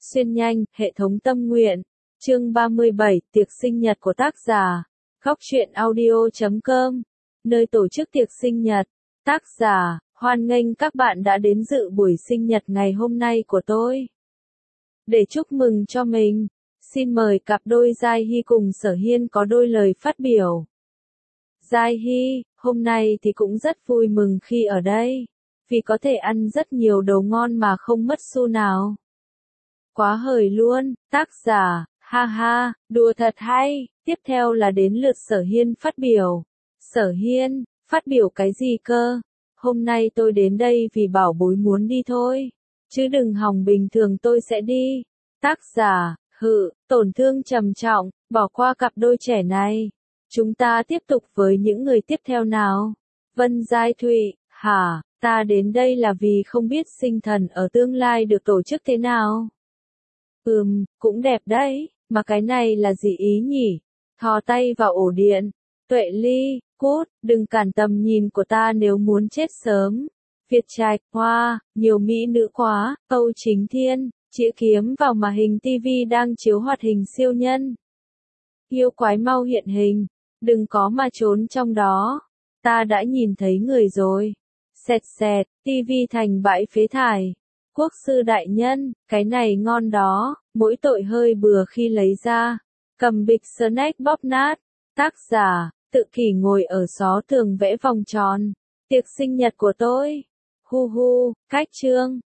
Xuyên nhanh, hệ thống tâm nguyện. Chương 37, tiệc sinh nhật của tác giả. Góc truyện audio.com. Nơi tổ chức tiệc sinh nhật. Tác giả, hoan nghênh các bạn đã đến dự buổi sinh nhật ngày hôm nay của tôi. Để chúc mừng cho mình, xin mời cặp đôi Giai Hy cùng Sở Hiên có đôi lời phát biểu. Giai Hy, hôm nay thì cũng rất vui mừng khi ở đây, vì có thể ăn rất nhiều đồ ngon mà không mất xu nào. Quá hời luôn, tác giả, ha ha, đùa thật hay. Tiếp theo là đến lượt Sở Hiên phát biểu. Sở Hiên, phát biểu cái gì cơ? Hôm nay tôi đến đây vì bảo bối muốn đi thôi, chứ đừng hòng bình thường tôi sẽ đi. Tác giả, tổn thương trầm trọng, bỏ qua cặp đôi trẻ này. Chúng ta tiếp tục với những người tiếp theo nào. Vân Giai Thụy, hả, ta đến đây là vì không biết sinh thần ở tương lai được tổ chức thế nào. Cũng đẹp đấy, mà cái này là gì ý nhỉ? Thò tay vào ổ điện. Tuệ Ly, cút, đừng cản tầm nhìn của ta nếu muốn chết sớm. Việt Trạch, hoa, nhiều mỹ nữ quá. Âu Chính Thiên, chĩa kiếm vào màn hình TV đang chiếu hoạt hình siêu nhân. Yêu quái mau hiện hình, đừng có mà trốn trong đó. Ta đã nhìn thấy người rồi. Xẹt xẹt, TV thành bãi phế thải. Quốc sư đại nhân, cái này ngon đó, mỗi tội hơi bừa khi lấy ra. Cầm bịch snack bóp nát. Tác giả, Tự Kỷ ngồi ở xó tường vẽ vòng tròn. Tiệc sinh nhật của tôi. Hu hu, cách chương.